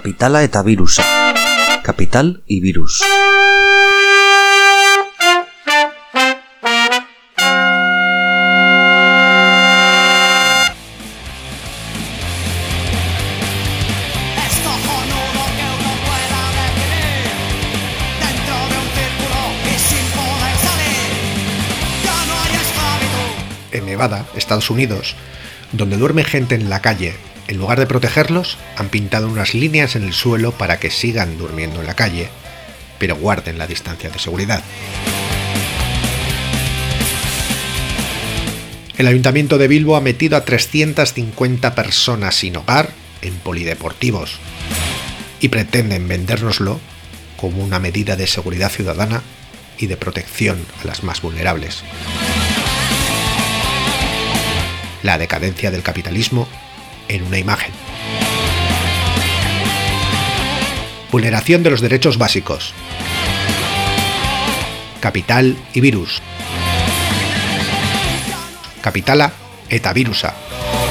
Kapitala eta virusa. Capital y virus. En Nevada, Estados Unidos, donde duerme gente en la calle, en lugar de protegerlos, han pintado unas líneas en el suelo para que sigan durmiendo en la calle, pero guarden la distancia de seguridad. El Ayuntamiento de Bilbo ha metido a 350 personas sin hogar en polideportivos y pretenden vendérnoslo como una medida de seguridad ciudadana y de protección a las más vulnerables. La decadencia del capitalismo en una imagen. Vulneración de los derechos básicos. Capital y virus. Kapitala eta virusa.